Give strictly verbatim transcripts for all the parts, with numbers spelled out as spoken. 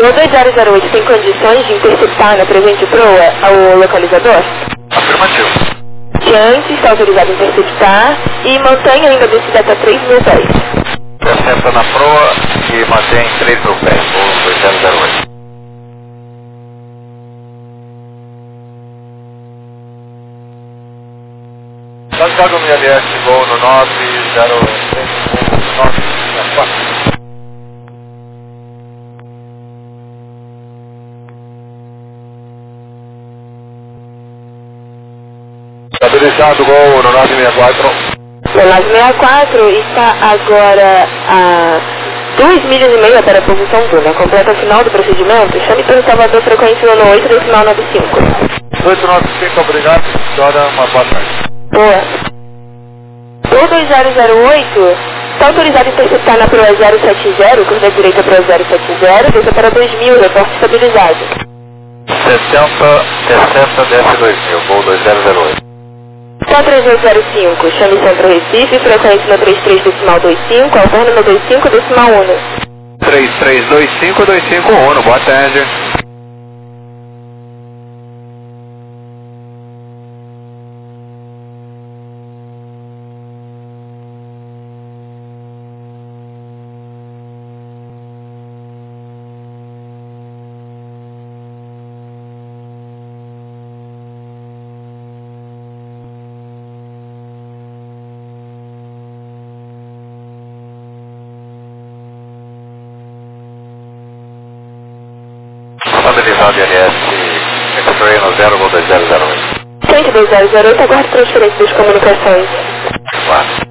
dois zero zero oito tem condições de interceptar na presente proa ao localizador? Afirmativo. Diante, está autorizado a interceptar e mantém ainda a descida até três mil pés. Intercepta na proa e mantém três mil pés, voo dois zero zero oito. Santiago M L S, voo no nove zero nove quatro. Estabilizado, gol no nove seis quatro. O nove seis quatro está agora a duas milhas e meia para a posição Duna. Completa final do procedimento. Chame pelo Salvador, frequência no oito decimal nove cinco. oito nove cinco, obrigado. Senhora, uma boa tarde. Boa. O dois zero zero oito está autorizado a interceptar na proa zero sete zero, curva direita para zero sete zero, desça para dois mil, reporte estabilizado. sessenta, sessenta, desce dois mil, voo dois zero zero oito. Só três dois zero cinco, chame Centro Recife, frequência no trinta e três decimal vinte e cinco, alterna no vinte e cinco decimal um. três três dois cinco, dois cinco um, boa tarde. Estabilizado I L S, X-Ray no zero dois zero zero oito. Frente dois zero zero oito, aguarde transferência das comunicações. Claro.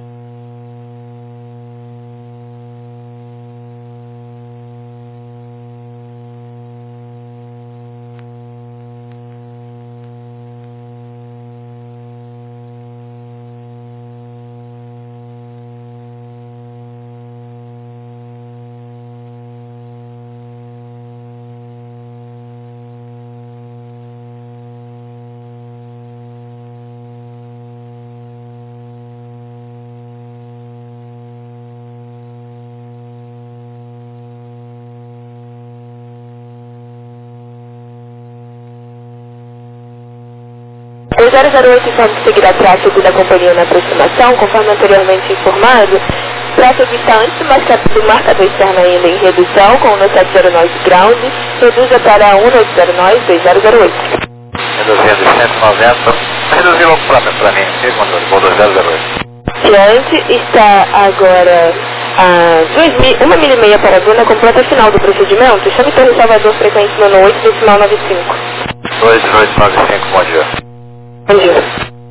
O zero zero oito pode seguir a tráfego da companhia na aproximação, conforme anteriormente informado. Tráfego está antes do marcador, do marcador externo ainda em redução, com o no sete zero nove ground, reduza para um nove zero nove dois zero zero oito. Reduzindo cento e noventa, reduziu logo para para mim, sim, controle, voo dois zero zero oito. Diante está agora a duas mil, uma milha e meia para a Duna, completa final do procedimento. Chame pelo Salvador, frequência no oito decimal nove cinco. dois oito nove cinco, bom dia. Bom dia.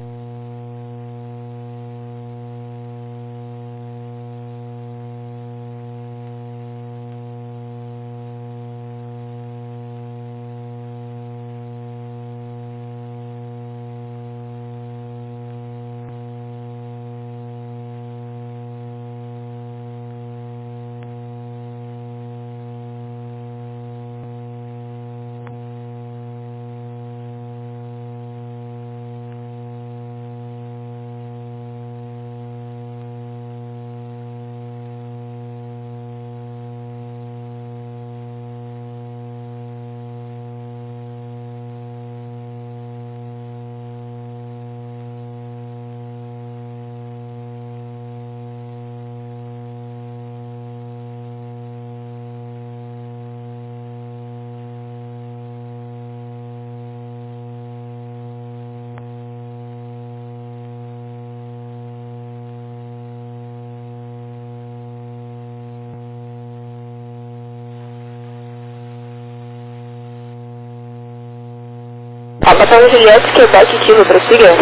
Papai Juliette, Quebec, Kilo, prossiga.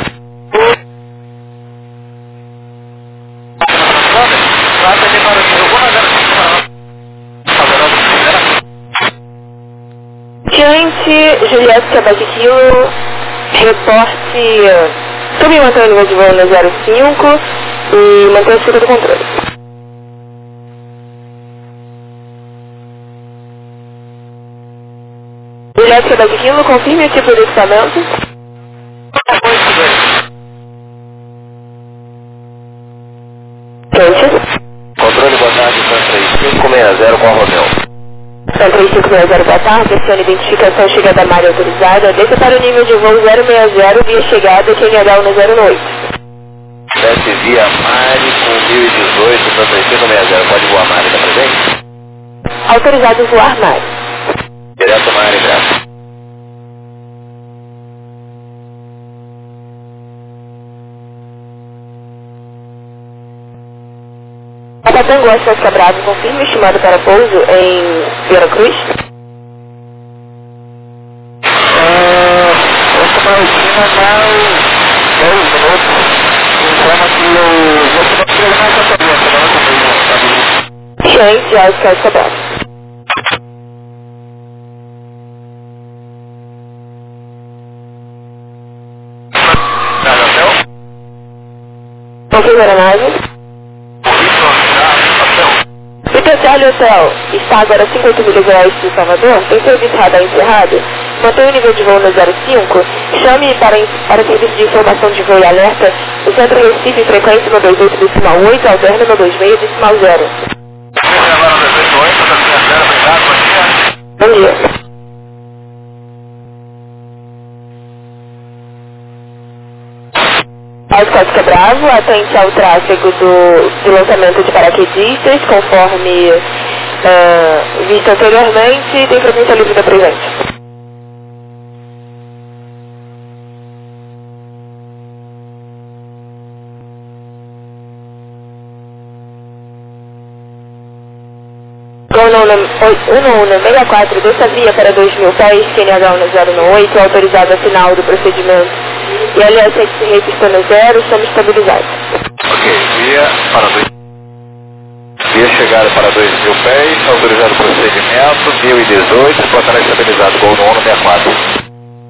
Diante, Juliette, Quebec, Kilo, reporte, também mantém o nível de voo no zero cinco e mantém o ciclo do controle. Juliette, Quebec, Kilo, confirme o tipo de equipamento. Gente. Controle, boa tarde, três cinco seis zero com a Romeu. Então, três cinco seis zero, boa tarde. Acione identificação, chegada Mari autorizada. Desça para o nível de voo zero seis zero, via chegada, Q N H um zero oito. Desce via Mari com mil e dezoito para três cinco seis zero. Pode voar Mari, tá presente? Autorizado voar Mari. Direto Mari, graças. Papatango, Oscar Quebrado, confirme estimado para pouso em Veracruz. Ah, essa Martina mais dez minutos. Informa que eu vou programar essa pergunta, não é? Gente, Oscar Quebrado. Tá, hotel? Confirme a nave. Vitor Charlie Hotel está agora a cinquenta e oito milhas a oeste de Salvador, tem serviço radar encerrado, mantém o nível de voo no zero cinco, chame para, para serviço de informação de voo e alerta o Centro Recife, frequência no dois oito decimal oito, alterno no dois seis decimal zero. Bom dia. Oscar Bravo, atente ao tráfego do, do lançamento de paraquedistas, conforme uh, visto anteriormente, tem frequência livre da presente. um um sessenta e quatro, dessa via para dois mil pés, Q N H um zero oito, autorizado a final do procedimento. E L S sete repista no zero, estamos estabilizados. Ok, via para dois. Via chegada para dois mil pés, autorizado o procedimento, mil e dezoito, plataforma estabilizado, gol no um no sessenta e quatro.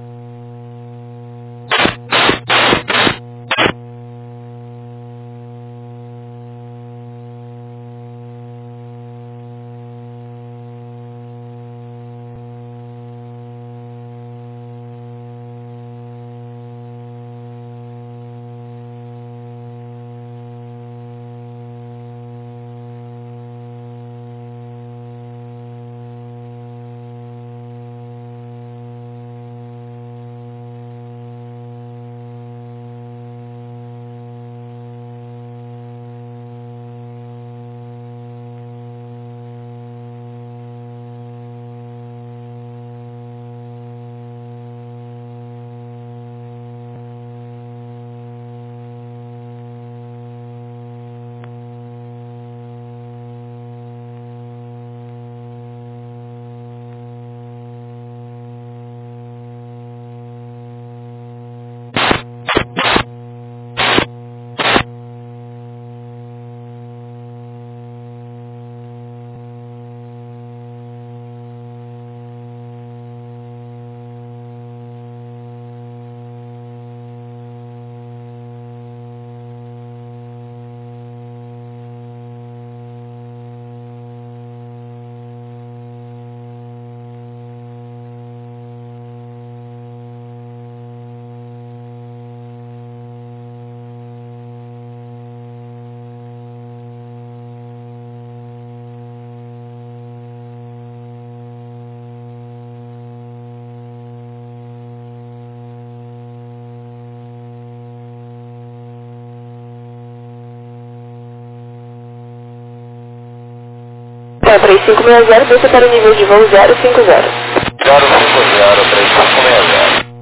três cinco seis zero, desça para o nível de voo zero cinco zero. zero cinco zero, três cinco seis zero.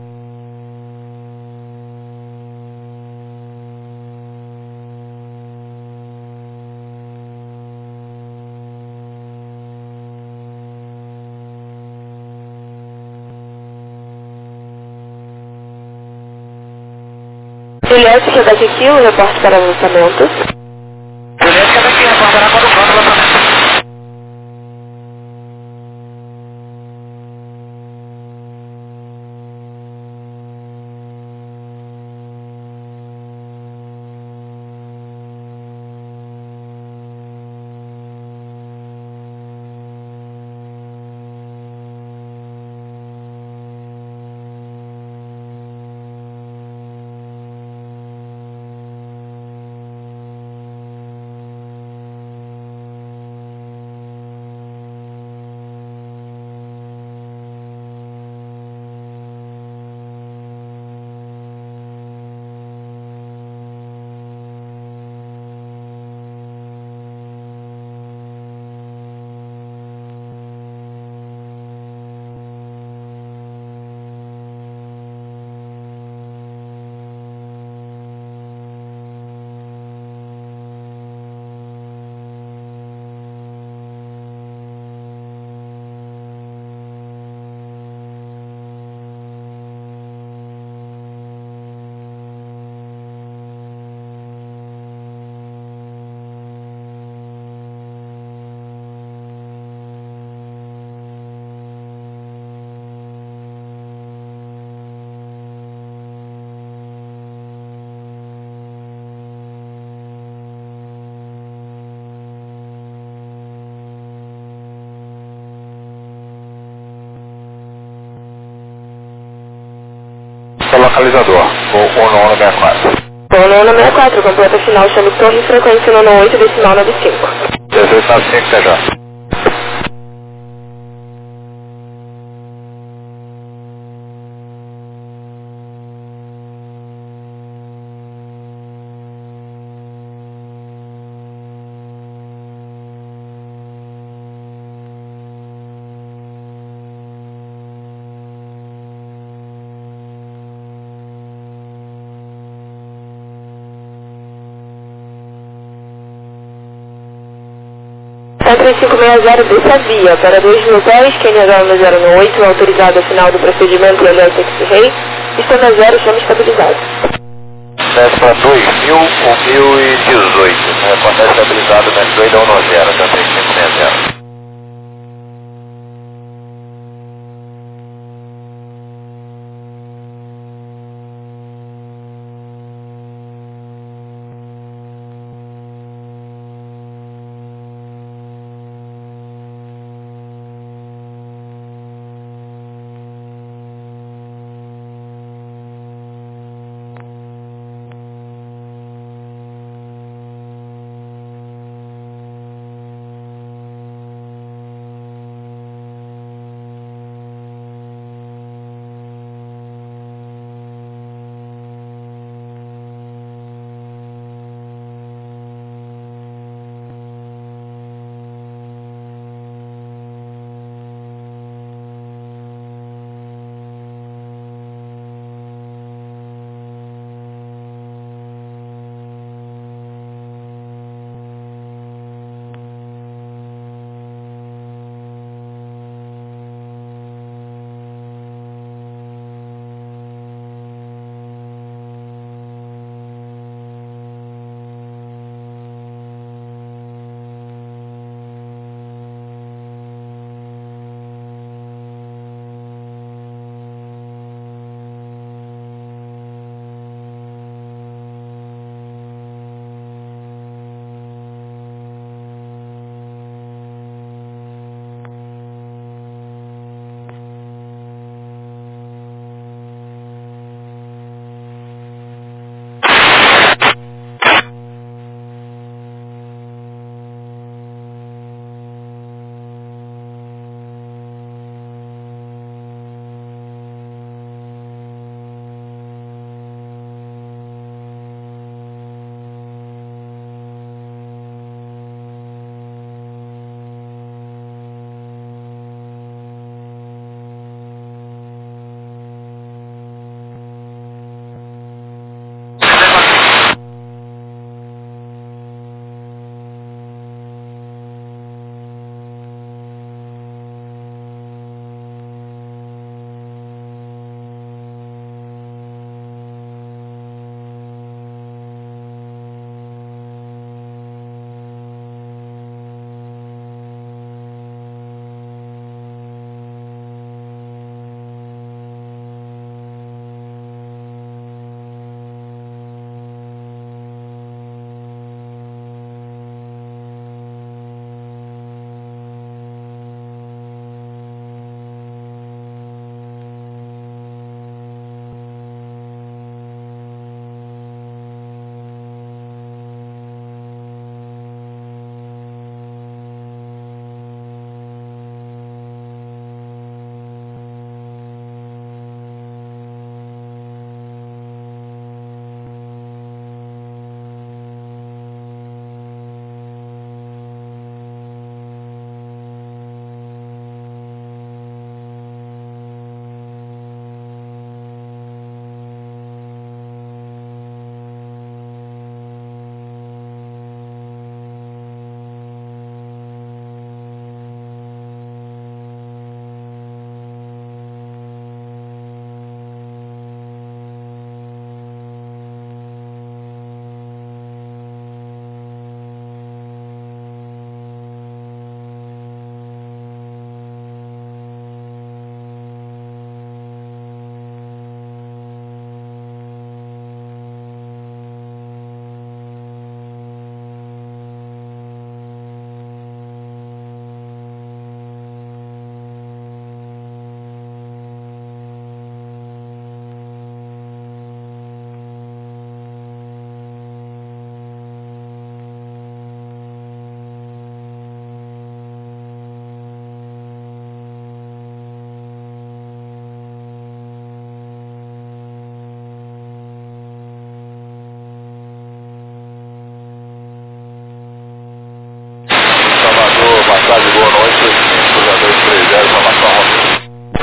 Juliette, que é daqui aqui, o reporte para lançamento. Juliette, que é daqui, reportará para o plano lançamento. localizador, Gol um nove quatro. Gol um nove quatro, completa final, chame torre, frequência nono oito, decimal nove cinco. dezoito nove cinco, T J. três cinco seis zero, desça a via para dois mil pés, Kenya Gama zero oito, autorizado ao final do procedimento e aliás X-Ray, sistema zero, chama estabilizado. Desce para dois mil, um mil e dezoito, reportagem estabilizado na dois mil e zero, da três cinco seis zero.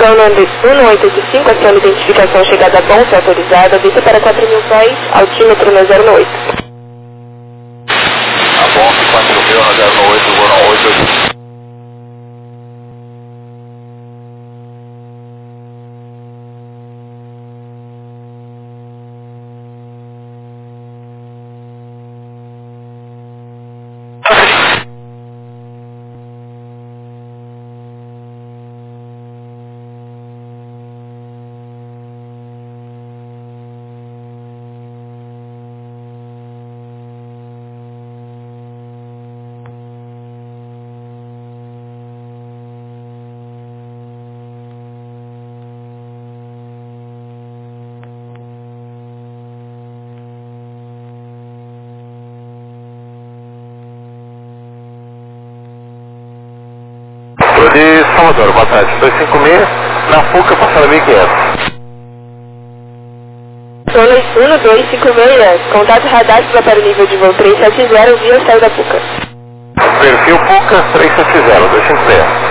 Golden um oito oito cinco, aciona identificação chegada a bom, foi autorizada, vista para quatro mil pés, altímetro no zero oito. A bom, quatro mil no zero oito, Golden oito oito cinco. De Salvador, boa tarde, dois cinco seis, na Fuca, passando mil e quinhentos. Sono um dois cinco seis, contato radar para o nível de voo três sete zero, via saída da Fuca. Perfil Fuca três sete zero, dois cinco seis.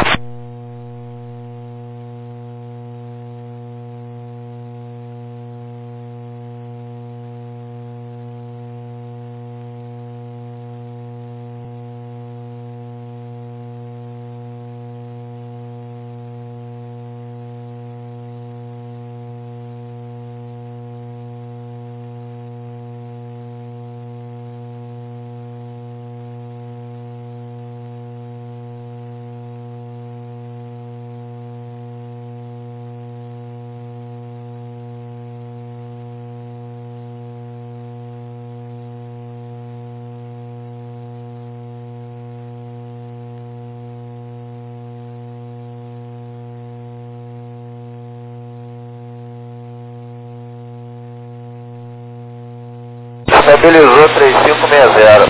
Estabilizou três cinco seis zero.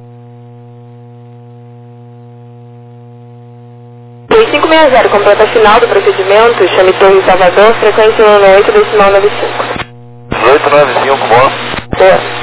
três cinco seis zero, completa final do procedimento, chame Torre Salvador, frequência um oito, decimal nove cinco. oito nove cinco, bom. Boa.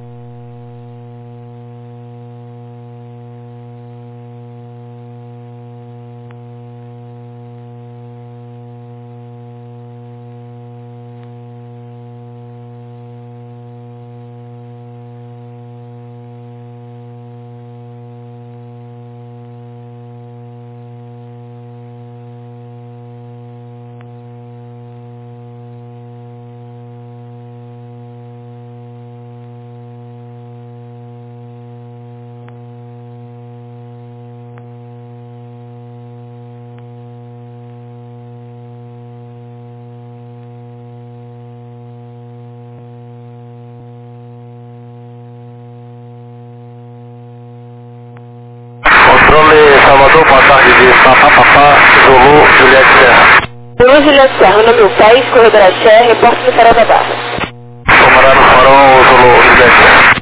Controle Salvador, boa tarde, de Papá Papá, Zulu, Juliette Serra. Zulu, Juliette Serra, número dez, corredor Axé, reporte no Farol da Barra. Tomará no Farol, Zulu, Juliette Serra.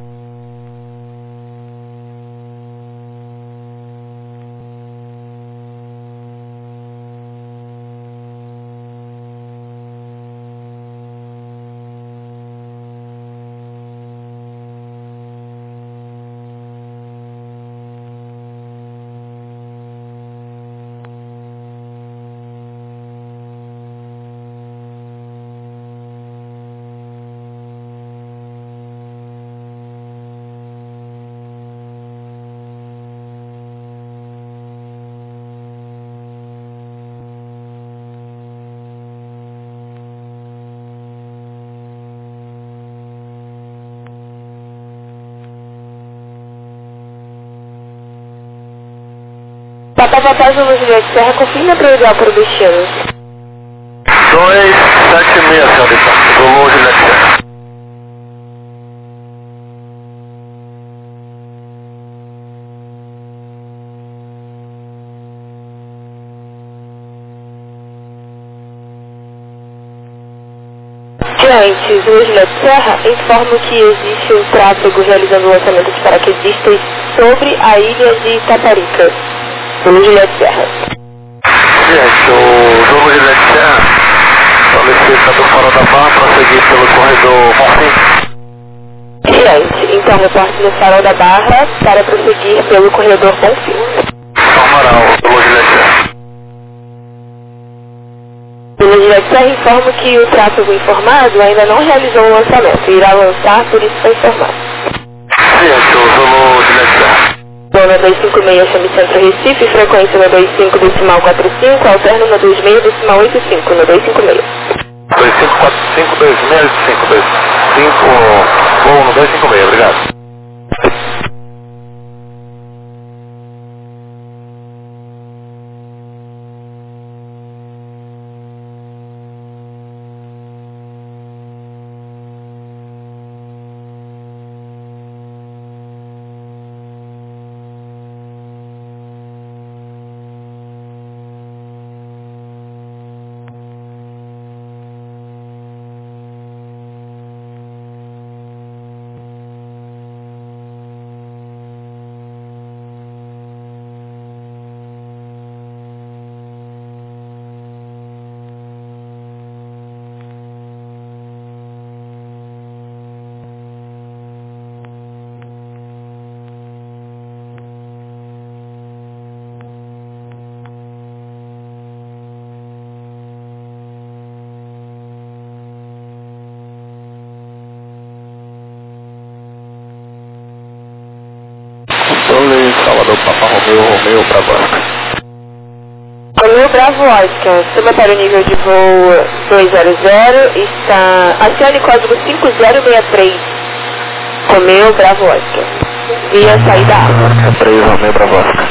Papá Papá, Zulu, Juliette Serra, confirma para o ideal para o destino. dois sete seis, senhorita, Zulu, Juliette Serra. Diante, Zulu, Juliette Serra, informo que existe um tráfego realizando o lançamento de paraquedistas sobre a ilha de Itaparica. Zulu, Juliette Serra. Gente, o Zulu, Juliette Serra, solicita do Farol da Barra prosseguir pelo corredor Bonfim. Diante, então reporte no Farol da Barra para prosseguir pelo corredor Bonfim. Tomará o Zulu, Juliette Serra. Juliette Serra informa que o tráfego informado ainda não realizou o lançamento e irá lançar, por isso foi informado. Ciente, o Zulu Juliette Serra. Zona dois cinco seis, chame Centro Recife, frequência no dois cinco decimal quatro cinco, alterno no dois seis decimal oito cinco, no dois cinco seis. dois cinco quatro cinco dois seis cinco dois cinco, voo no dois cinco seis, obrigado. Salvador, Papa Romeu, Romeu, Bravo Oscar. Romeu, Bravo Oscar, suba para o nível de voo dois zero zero, está... acione código cinco zero seis três. Romeu, Bravo Oscar. Via saída A. três, Romeu, Bravo Oscar.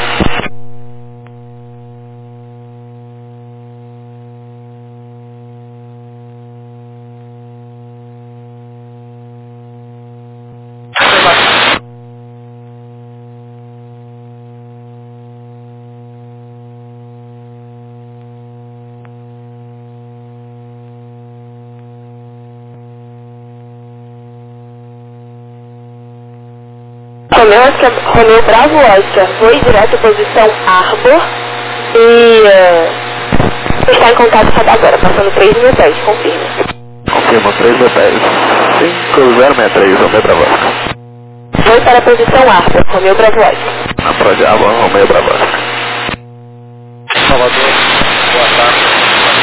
Romeu, Oscar, Romeu Bravo Oscar, voe direto posição Arbor e uh, está em contato com agora, passando três mil pés, confirma. Confirma, três mil pés, cinco zero seis três, Romeu Bravo Oscar. Voe para a posição Arbor, Romeu Bravo Oscar. Na Praia de Arbor, Romeu Bravo Oscar. Salvador, boa tarde.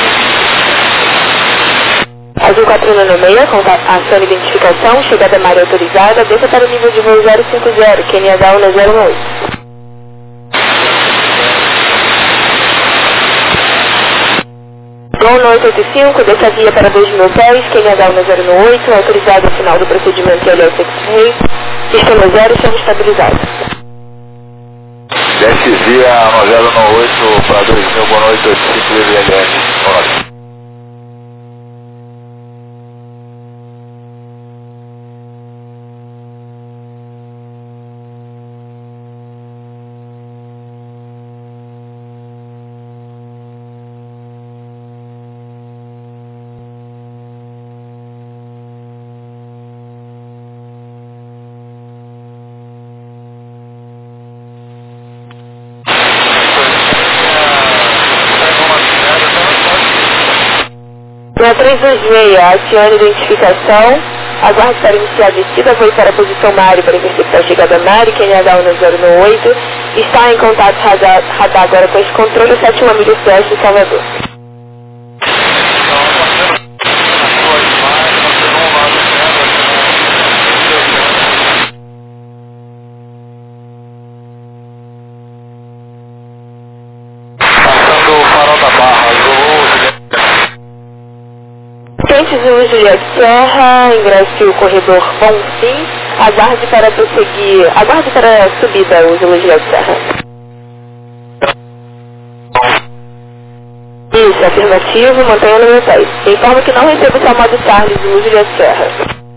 Azul quatro nove seis, ação de identificação, chegada à área autorizada, desça para o nível de voo zero cinco zero, Q N H um zero oito. Gol no oito oito cinco, desça a via para dois mil pés, Q N H um zero oito, autorizado ao final do procedimento L L X-Ray, sistema zero, chama estabilizado. Desce via no zero oito para dois mil, boa noite, oito cinco L L S, boa noite. Na três dois seis, acione identificação, aguarde para iniciar a descida, voe para a posição Mari para interceptar a chegada Mari, Q N H um zero oito, está em contato radar, radar agora com esse controle sete uma milha oeste de Salvador. Passando o farol da Barra, Zulu Juliette Serra, ingresse o corredor Bonfim, aguarde para prosseguir, aguarde para a subida o Zulu Juliette Serra. Isso, afirmativo, mantenha no meu pé. Informo que não recebo o chamado Charles Zulu Juliette Serra.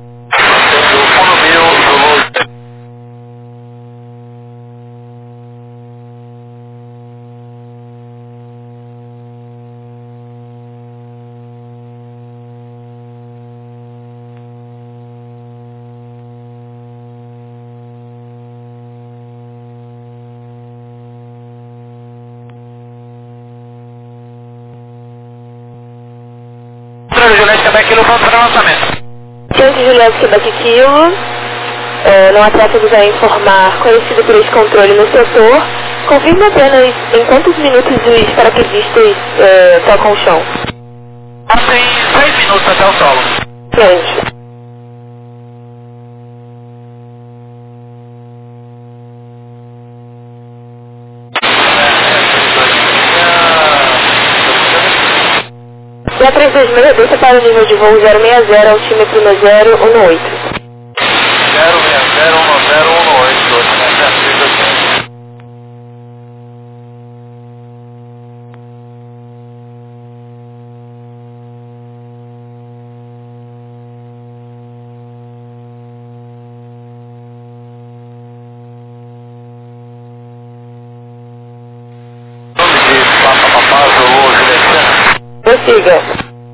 Juliette Quebec Kilo, vamos para o lançamento. Gente, Juliette Quebec Kilo, é, não há tráfego a informar, conhecido por esse controle no setor, confirme apenas em quantos minutos os paraquedistas é, tocam o chão. Tem seis minutos até o solo. Gente. E a três dois seis, desça para o nível de voo zero seis zero, altímetro no zero um oito. zero seis zero um zero um oito. Prossiga.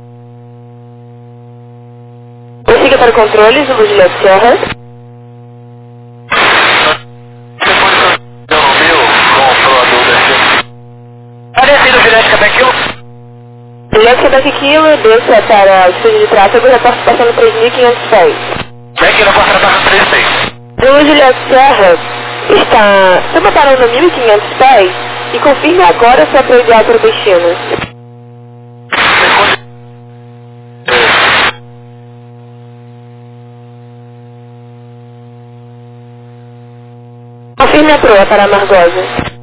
Prossiga para controles, Zulu Juliette Serra. Parecido, Juliette Quebec Kilo. Juliette Quebec Kilo, desça para o estúdio de tráfego, reporte passando três mil e quinhentos pés. Quebec Kilo, reporte passando três mil e quinhentos. Zulu Juliette Serra está... Estamos parando mil e quinhentos pés e confirme agora sua prioridade para o destino. Confirme a proa para a Margosa.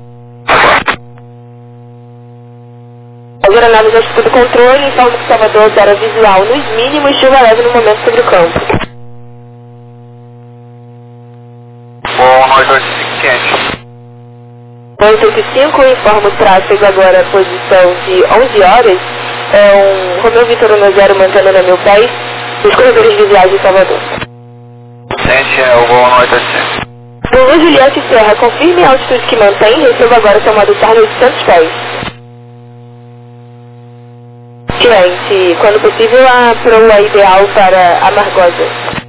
As aeronaves já estão do controle, informa que Salvador zero visual nos mínimos e chuva leve no momento sobre o campo. Bom, nós dois quente. oito oito cinco, informa o tráfego agora a posição de onze horas. É um Romeo Vitor um zero mantendo a mil pés nos corredores visuais de Salvador. Sente é o voo oito oito cinco. Zulu Juliette Serra, confirme a altitude que mantém, receba agora seu modo estar oitocentos pés. Gente, quando possível, a proa ideal para a Margosa.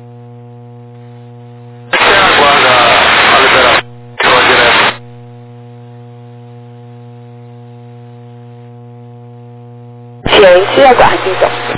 Você aguarda a liberação direta. Gente, aguarde então.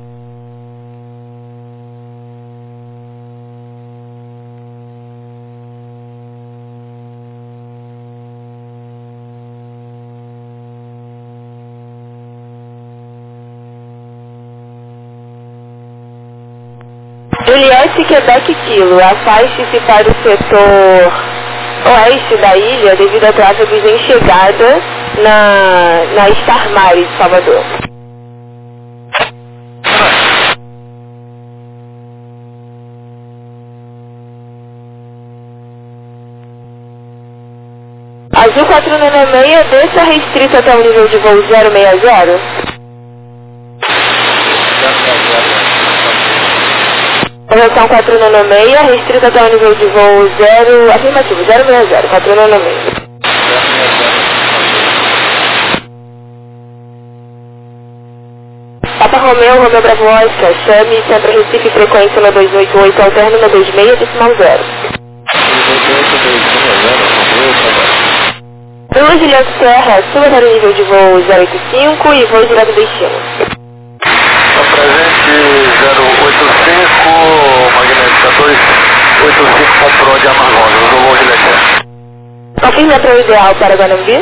Juliette Quebec Kilo, afaste-se para o setor oeste da ilha devido a tráfegos em chegada na, na Star Mare de Salvador. Azul quatro nove seis, desça restrita até o nível de voo zero seis zero. Correção quatro nove seis, restrita até o nível de voo zero, afirmativo, zero seis zero, quatro nove seis. Papa Romeu, Romeu Bravo Oscar, chame, Centro Recife, frequência no dois oito oito, alterno no dois seis, decimal zero. Zulu Juliette Serra, suba para o nível de voo zero oito cinco e voo direto destino. Presente zero oito cinco, magnética dois oito cinco, comprou de Amazonas, Zulu Juliette Serra. Confirme a proa ideal para Guanambi.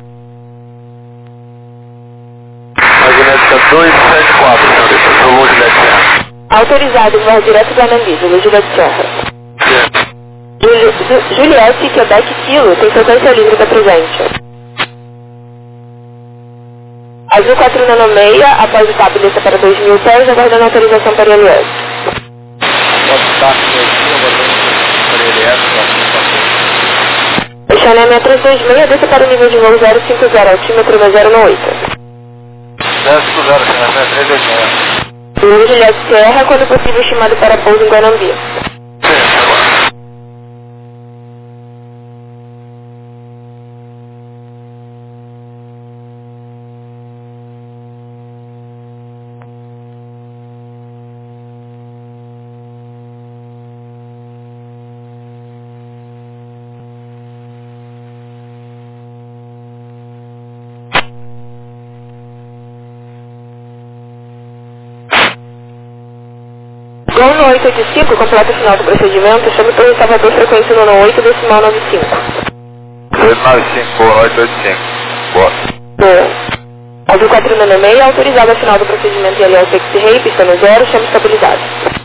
Magnética dois sete quatro, senhorita, Zulu Juliette Serra. Autorizado, voar direto Guanambi, Zulu Juliette Serra. Sim. Juli, Ju, Juliette Quebec Kilo, tem frequência livre da presente. Azul quatro nove seis, após o T A P desça para dois mil pés, aguardando autorização para L S. O Chanel três dois seis, desça para o nível de voo zero cinco zero, altímetro no zero oito. zero cinco zero, Chanel três dois seis. Zulu Juliette Serra, quando possível, estimado para pouso em Guanambi. Gol no oito oito cinco, completa o final do procedimento, chame Torre Salvador, frequência no oito, decimal nove cinco. dois nove cinco, oito oito cinco. Boa. Boa. Azul quatro nove seis, autorizado ao final do procedimento e aliás X-Ray, pista no zero, chama estabilizado.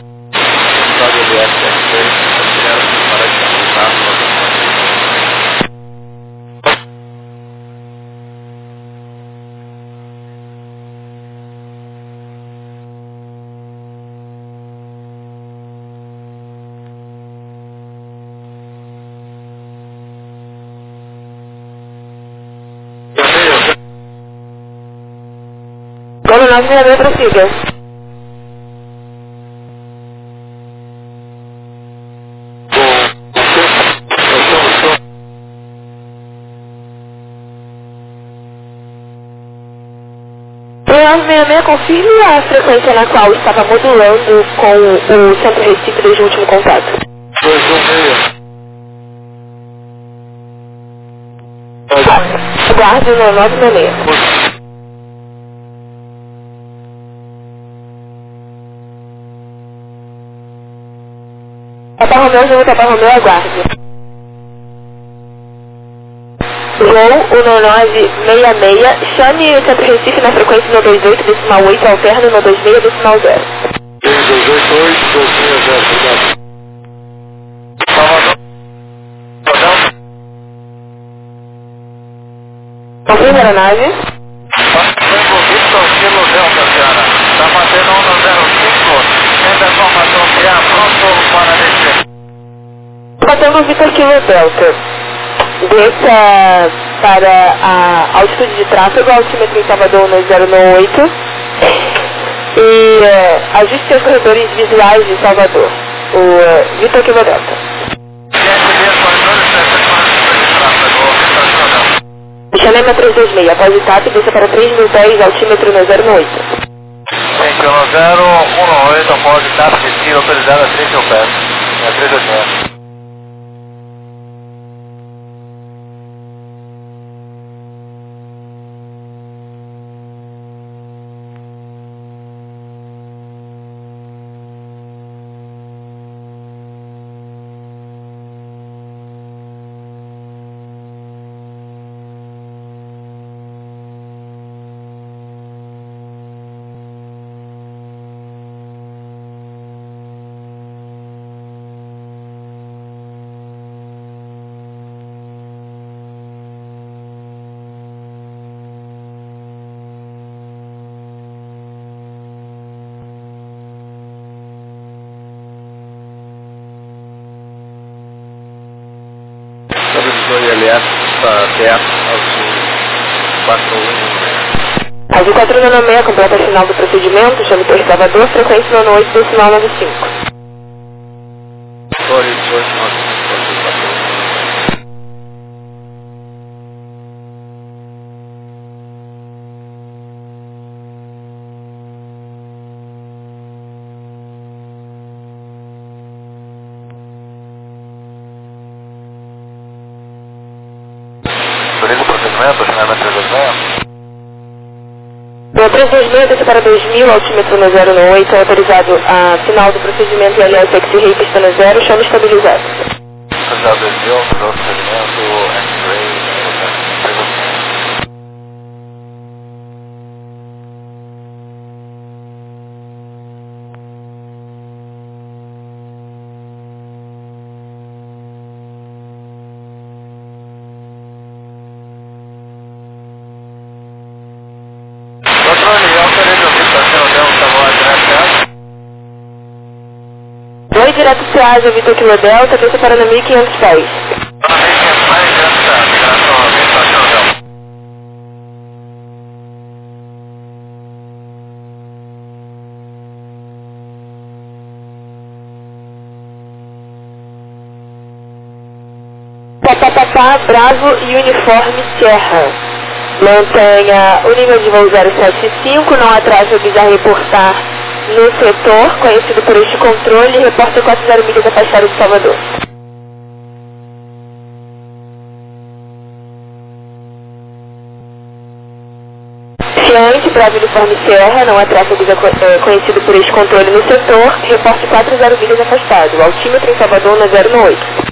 Golo nove seis seis, prossiga. nove seis seis, confirme a frequência na qual estava modulando com o centro Recife desde o último contato. dois um seis. Aguarde no nove seis seis. Papa Romeu, Zulu, Papa Romeu, aguarde. Voo um nove seis seis, chame o centro Recife na frequência no dois oito, decimal oito, alterno no dois seis, decimal zero. dois oito oito, dois seis zero, obrigado. Salvador. Salvador. Confirma a aeronave. Foi envolvido com o Kilo Delta, senhora. Está batendo um no zero cinco. Tenta a informação que é pronto para descer. Batendo Vitor Kilo Delta. Desça para a altitude de tráfego, altímetro em Salvador no zero oito. E uh, ajuste seus corredores visuais de Salvador. O uh, Vitor Kilo Delta. Chanema trezentos e vinte e seis, após o T A P, desça para três mil dez, altímetro no zero oito. cinco no zero um oito, após o T A P, destino autorizado a três mil pés. É três oito seis. I L S perto Azul quatro um. Azul quatro nove seis, completa a final do procedimento, chame Torre Salvador, frequência no oito, decimal nove cinco. Torre dois nove cinco. Autoriza o procedimento, Chanema trezentos e vinte e seis. O trezentos e vinte e seis desce para dois mil, altímetro no zero oito, autorizado a final do procedimento e aliás X-Ray, pista no zero, chama estabilizado. Autorizado dois mil, autorizado o procedimento, X-Ray, Oi, direto Ceasa, Vitor Kilo Delta, desça para no mil e quinhentos pés. Papapá, Bravo e Uniforme Sierra. Mantenha o nível de voo zero sete cinco, não atrase o bizarro reportar no setor, conhecido por este controle, reporta quatro zero milhas afastado de Salvador. Ciante, Bravo Uniforme Sierra, não atrasa o bizarro é, conhecido por este controle no setor, reporte quatro zero milhas afastado, altímetro em Salvador no zero oito.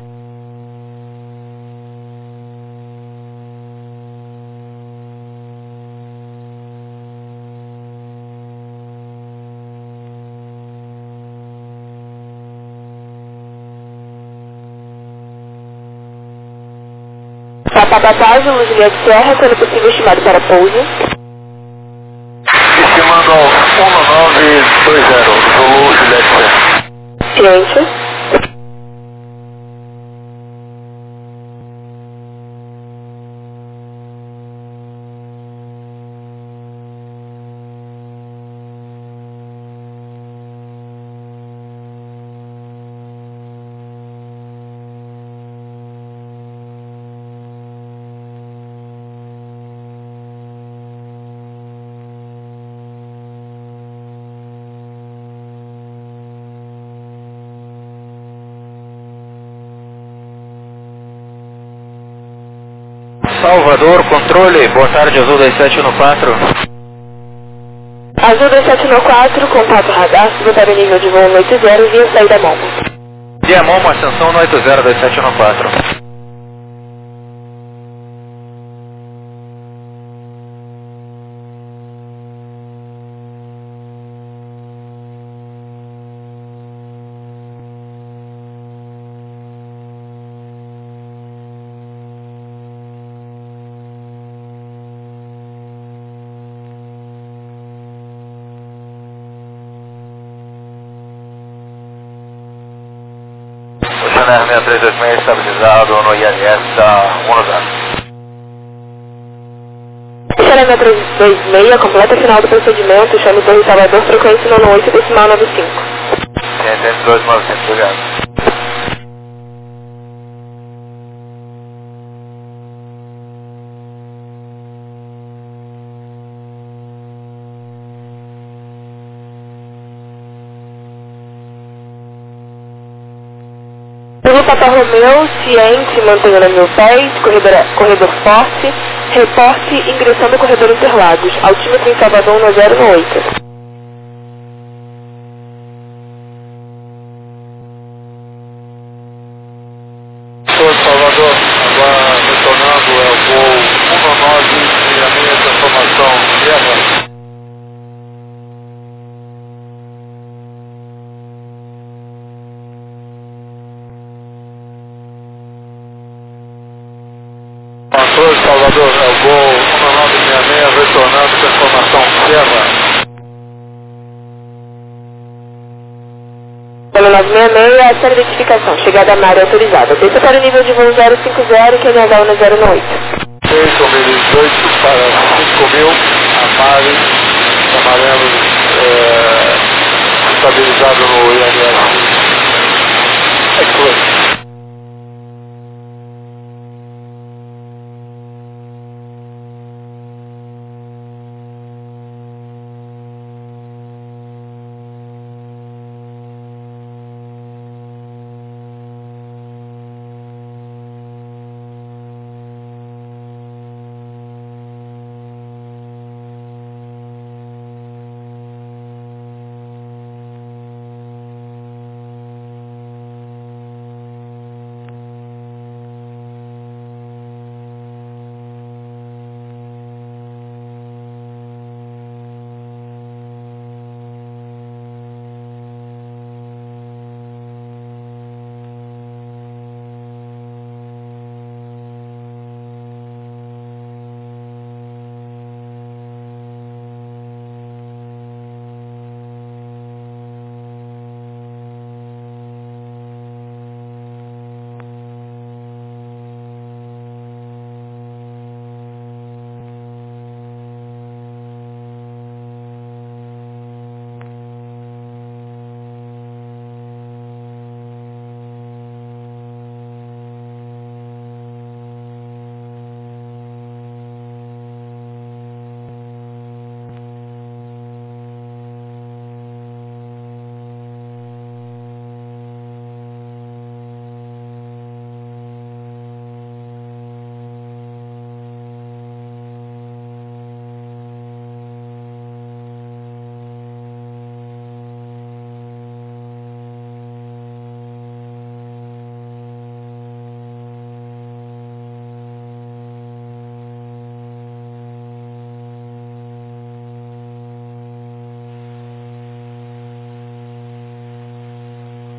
Papa Zulu Juliette Serra, quando possível estimado para pouso. Estimando ao um nove dois zero, Zulu Juliette Serra. Ciente. Salvador, controle, boa tarde, Azul dois sete um quatro. Azul dois sete um quatro, contato radar, suba para o nível de voo oito zero, via saída Momo. Via Momo, ascensão no oito zero dois sete um quatro. Oceaner seis três dois seis estabilizado no I L S da um zero. Oceaner seis três dois seis, completa final do procedimento, chame Torre Salvador, frequência nono oito, decimal nove cinco. Ciente dois nove cinco, obrigado. Zulu Papa Romeu, ciente, mantenha mil pés, corredor, corredor forte, reporte, ingressando no corredor Interlagos, altímetro em Salvador um zero oito. Sou de Salvador, agora retornando é o voo um nove e a minha transformação Sierra. Sou de Salvador, é o voo um nove seis seis retornando transformação Sierra. Pelo nove seis seis, a série de identificação, chegada à área autorizada. Desça para o nível de voo zero cinco zero, que é N H um zero oito. seis mil e dezoito para cinco mil, Amari, amarelo, é, estabilizado no I L S. Excelente.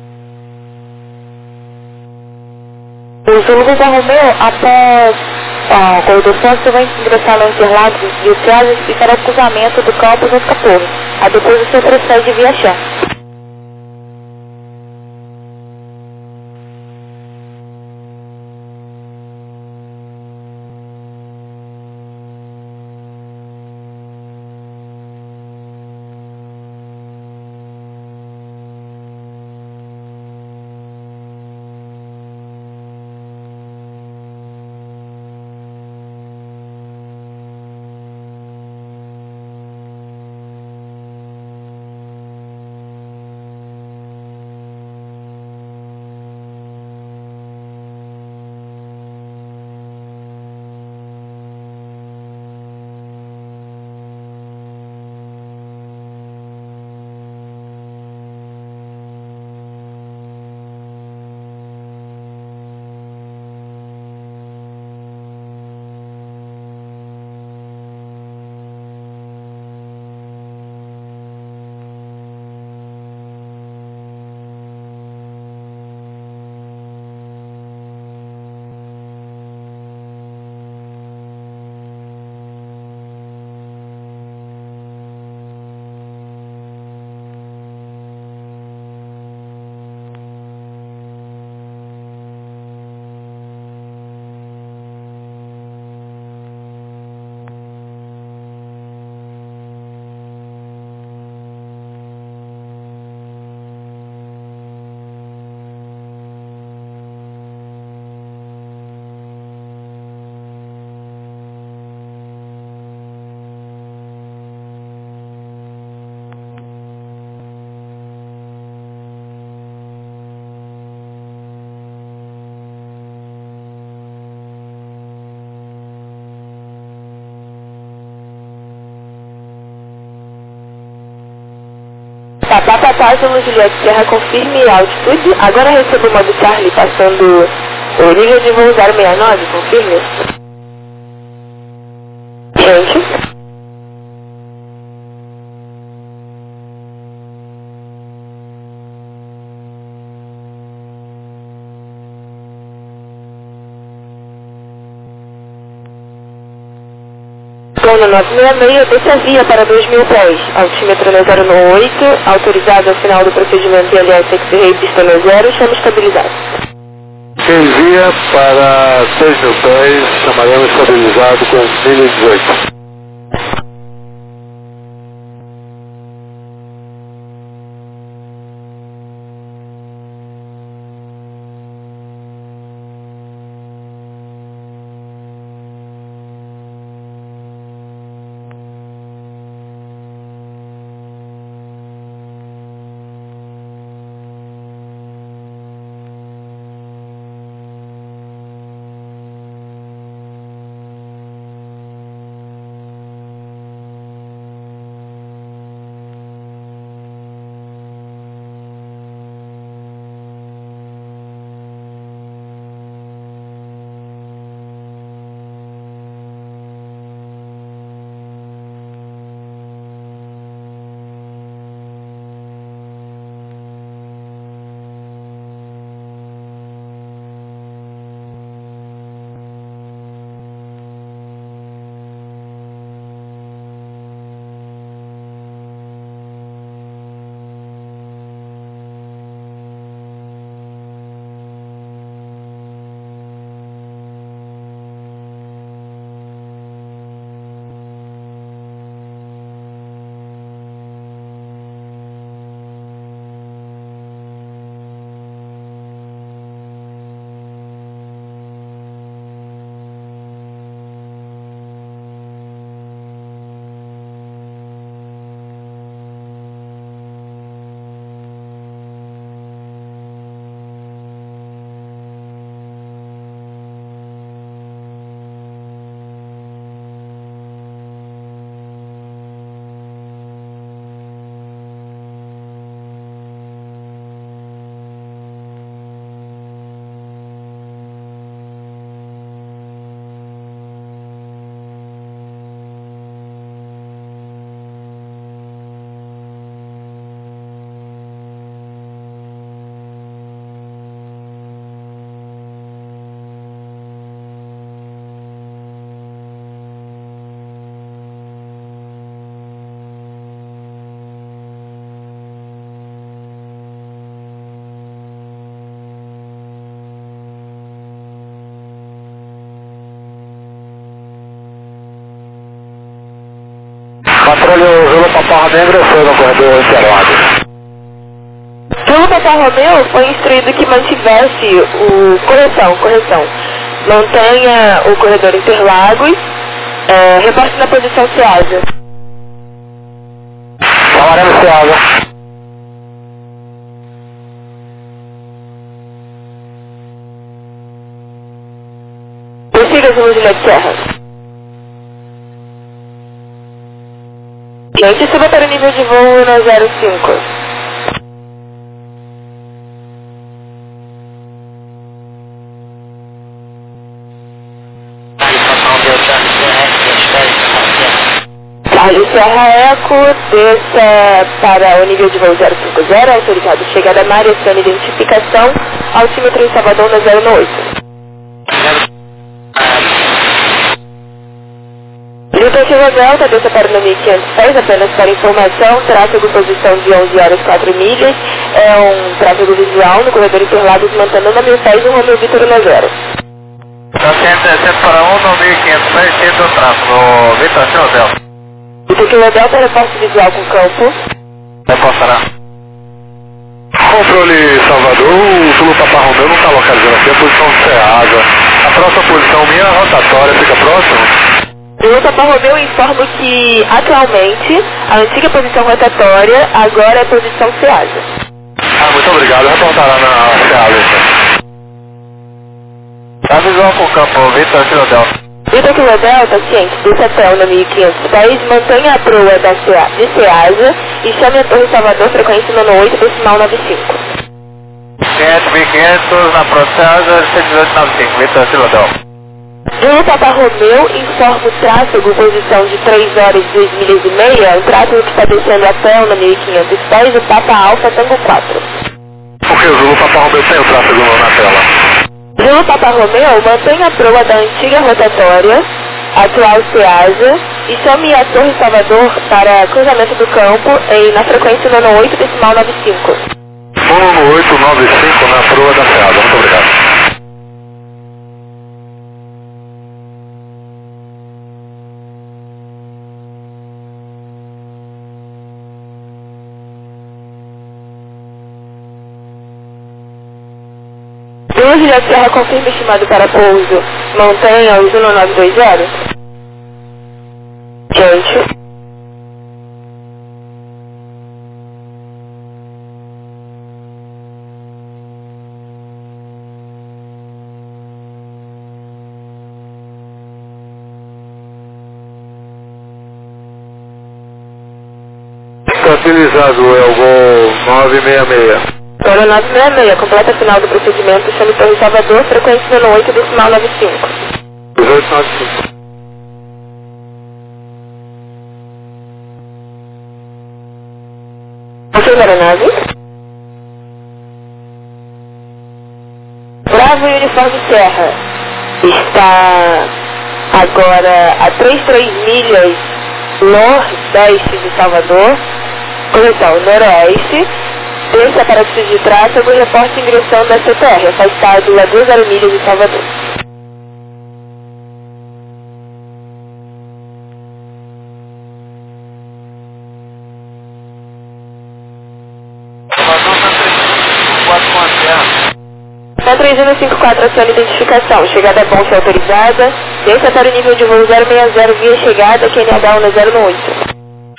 O Zulu Papa Romeu, após Ó, o corredor Fonte vai ingressar no Interlagos e o César e fará o cruzamento do campus no Capone. Aí depois o senhor procede via chão. Papá, papai, Zulu Juliette Serra, confirme a altitude. Agora recebo o modo Charlie passando o nível de voo zero seis nove, confirme. Gente. Zona nove seis seis, desça via para dois mil pés, altímetro no zero oito, autorizado ao final do procedimento L S X-Ray, pista no zero, chama estabilizado. Envia para dois mil pés, chamaremos estabilizado com mil e dezoito. Controle, o Zulu Papa Romeu ingressou no corredor Interlagos. Zulu Papa Romeu foi instruído que mantivesse o... Correção, correção. Mantenha o corredor Interlagos, é, reporte na posição Ceasa. Amarelo Ceasa. Prossiga, Zulu Juliette Serra. Gente, suba para o nível de voo na zero cinco. Charlie Serra Eco, desça para o nível de voo zero cinco zero, autorizado chegada a Maria, sem identificação, altímetro em Salvador na zero oito. Vitor Kilo Delta, desça para o mil e quinhentos pés, apenas para informação, tráfego posição de onze horas e quatro milhas, é um tráfego visual no corredor Interlagos, mantendo na mil pés, um Romeo Vitor na zero. Está cento e dezessete para um, no mil e quinhentos pés, centro do tráfego, Vitor Kilo Delta. Vitor Kilo Delta, reporte visual com campo. Reportará. Controle Salvador, o Zulu Papa Romeu não está localizando aqui, a posição de Ceasa. A próxima posição minha, a rotatória, fica próximo? Zulu Papa Romeu informa que, atualmente, a antiga posição rotatória agora é a posição Ceasa. Ah, muito obrigado. Reportará na Ceasa, então. Tá visual com o campo, Vitor Kilo Delta. Vitor Kilo Delta, ciente, desse hotel no mil e quinhentos pés, mantenha a proa da Cea, de Ceasa e chame a Torre Salvador, frequência nono oito, decimal nove cinco. quinhentos, mil e quinhentos, na proa Ceasa, cento e dezoito noventa e cinco, Vitor Kilo Delta. Zulu Papa Romeu informa o tráfego, posição de três horas e duas milhas e meia, o tráfego que está descendo até o mil e quinhentos pés, o Papa Alfa Tango quatro. Por que o Zulu Papa Romeu tem o tráfego na tela? Zulu Papa Romeu mantém a proa da antiga rotatória, atual Ceasa, e chame a Torre Salvador para cruzamento do campo em, na frequência nono oito, decimal nove cinco. nono oito nove cinco na proa da Ceasa, muito obrigado. Zulu Juliette Serra confirma estimado para pouso. Mantenha o Zulu nove dois zero. Gente. Estabilizado é o gol nove seis seis. Para nove seis seis, completa final do procedimento, chame Torre Salvador, frequência nono oito, decimal nove cinco. dezoito nove cinco. Confirma a nave. Bravo e Uniforme Serra está agora a trinta e três milhas nordeste de Salvador, correção, noroeste. Desça para o de tráfego e reporte ingressão da C T R, afastado a duas zero milhas de Salvador. Está três um cinco quatro, aciona identificação. Chegada Bonfe autorizada. Desça para o nível de voo zero seis zero via chegada, Q N H um na zero oito.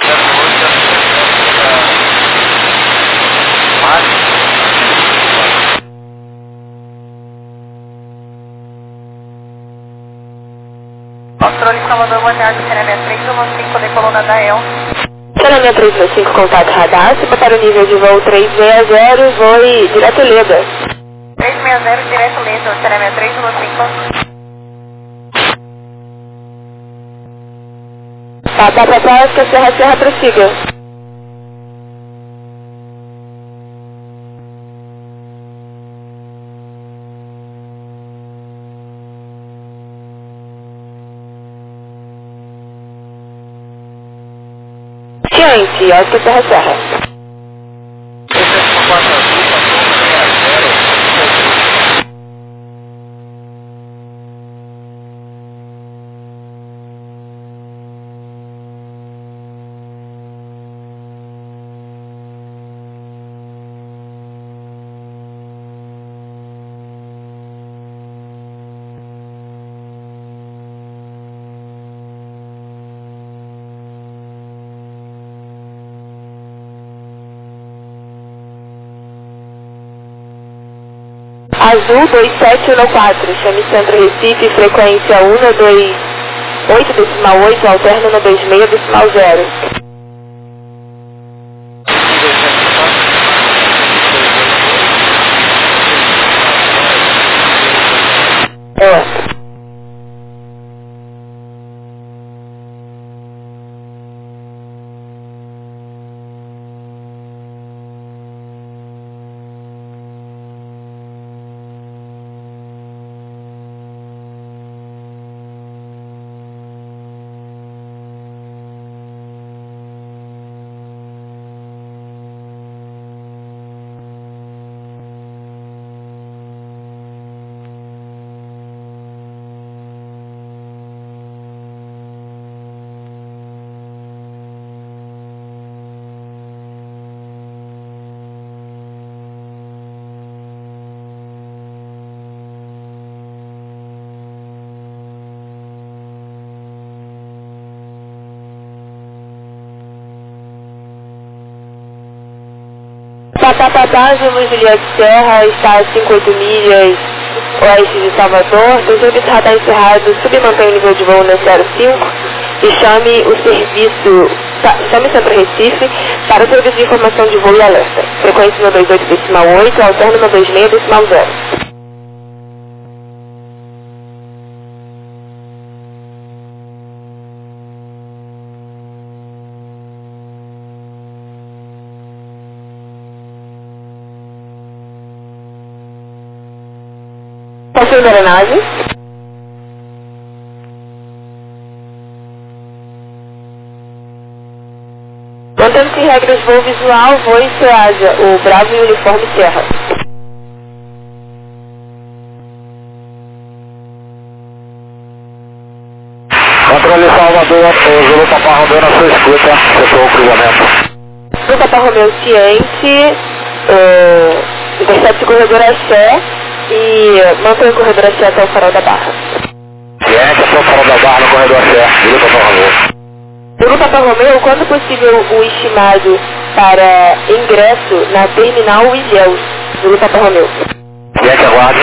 Controle Salvador, boa tarde, Seramia três um cinco, decolou na Dael. Seramia três um cinco, contato radar, suba para o nível de voo três seis zero, voe direto Leda. três seis zero, direto Leda, Seramia três um cinco. Tá, tá, tá, tá, que a Serra Serra prossiga. Gente, Oscar Serra Serra. Azul dois sete um quatro, chame Centro Recife, frequência um dois oito decimal oito, alterno no dois seis decimal zero. É. Papapá, Zulu Juliette Serra, está a cinquenta e oito milhas oeste de Salvador. Desejo que está encerrado, submantém o nível de voo no zero cinco e chame o serviço, chame Centro Recife para o serviço de informação de voo e alerta. Frequência no dois oito decimal oito, alterno no dois seis decimal zero. Confirma a aeronave. Mantendo-se em regras voo visual, voo e SEASA, o Bravo e Uniforme Serra. Controle Salvador, o Zulu Papa Romeu na sua escuta, setor cruzamento. Zulu Papa Romeu ciente, é, intercepte o corredor Axé e mantém o corredor Axé até o farol da Barra. Ciente, até o farol da Barra no corredor Axé, Zulu Papa Romeu. Zulu Papa Romeu, quando possível o estimado para ingresso na terminal Ilhéus, Zulu Papa Romeu. Ciente, aguarde.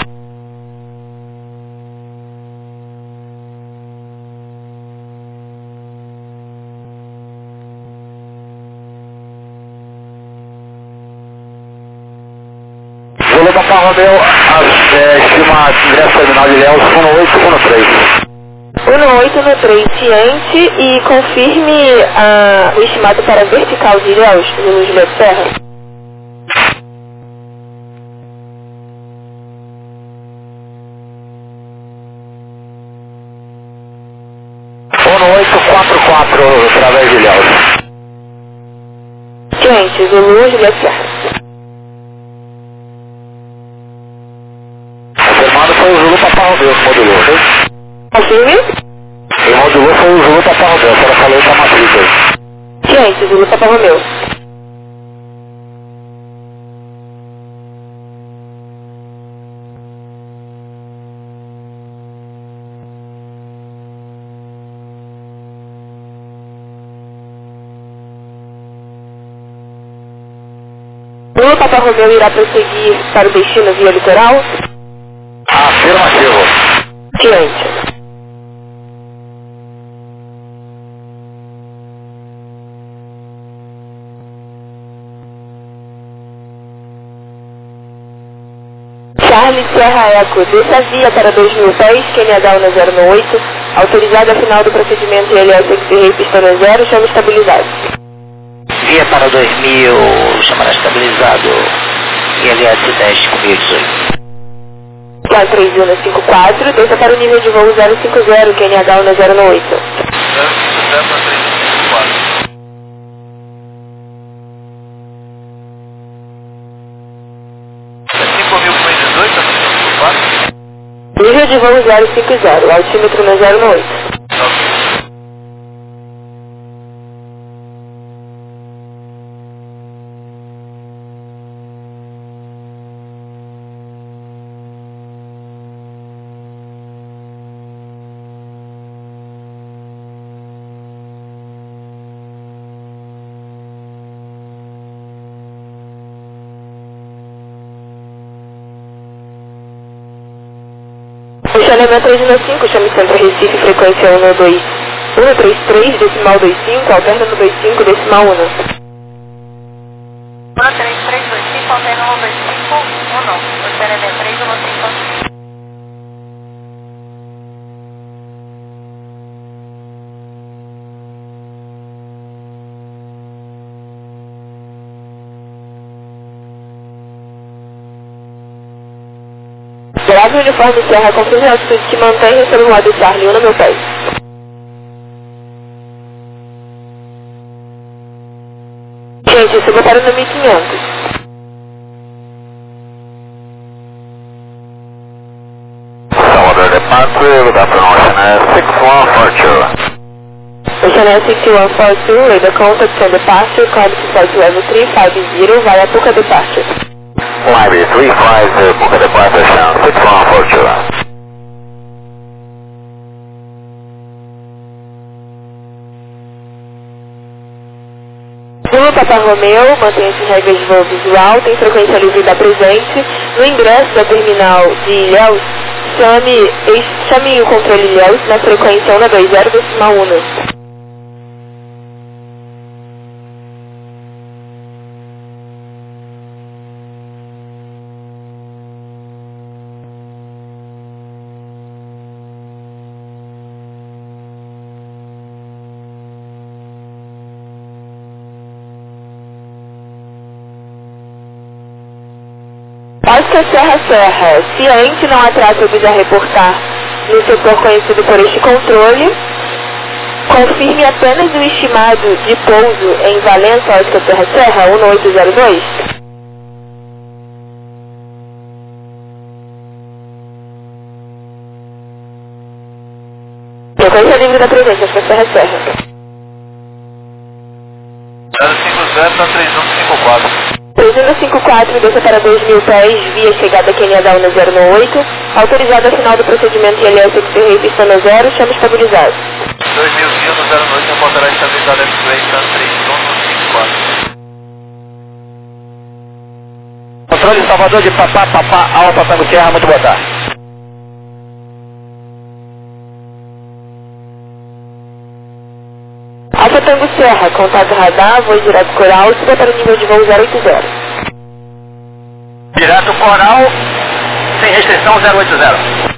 Zulu Papa Romeu, é, estima ingresso terminal de Ilhéus um oito um três. um oito um três, ciente e confirme ah, o estimado para vertical de Ilhéus, Zulu Juliette Serra. um oito quatro quatro através de Ilhéus. Ciente, Zulu Juliette Serra. Confirmado foi o Zulu Papa Romeu que modulou, ok? Confirme. Quem modulou foi o Zulu Papa Romeu, a senhora falou com a matriz aí. Ciente, Zulu Papa Romeu. Zulu Papa Romeu irá prosseguir para o destino via litoral? Afirmativo. Ciente. Charlie Serra Eco, desça a via para dois mil pés, Q N H no zero oito, autorizado a final do procedimento I L S X R pista no zero, chama estabilizado. Via para dois mil, chamará estabilizado, I L S dez com mil e dezoito. Plan três um cinco quatro, desça para o nível de voo zero cinco zero, Q N H no zero oito. zero cinco zero para três um cinco quatro. cinco mil com dezoito, três um cinco quatro? Nível de voo zero cinco zero, altímetro no zero oito. dois um cinco, chame Centro Recife, frequência um dois um três três, decimal dois cinco, alterna no dois cinco, decimal um. um três três dois cinco, alterna no dois cinco, um. O C N V três um cinco. Grave o uniforme Serra, confirme a altitude que mantenha o celular do Charlie um no meu pé. Gente, suba para o mil e quinhentos. Salvador departure, good afternoon, Channel six one four two. Channel six one four two, radar contact and departure, climb to flight level three five zero, via Puka departure. Library three five zero, Puka departure, Channel six one four two. Zulu Papa Romeu, mantenha-se em regras de voo visual, tem frequência livre da presente. No ingresso da terminal de Ilhéus, chame, chame o controle Ilhéus na frequência um dois zero, decimal um. Oscar Serra Serra, ciente não há tráfego a reportar no setor conhecido por este controle, confirme apenas o estimado de pouso em Valença, Oscar Serra Serra, um oito zero dois. Frequência livre da presença, Oscar Serra Serra. zero cinco zero para três um cinco quatro. três um cinco quatro, desça para dois mil pés, via chegada Kenia da um zero oito, autorizado ao final do procedimento I L S X R pista no zero, chama estabilizado. dois mil via no zero oito, reportará estabilizado X-Ray, três um cinco quatro. Controle Salvador de Papá, Papá, Alfa, Tango Serra, muito boa tarde. Alfa Tango Serra, contato radar, voo direto Coral, suba para o nível de voo zero oito zero. Direto Coral, sem restrição zero oito zero.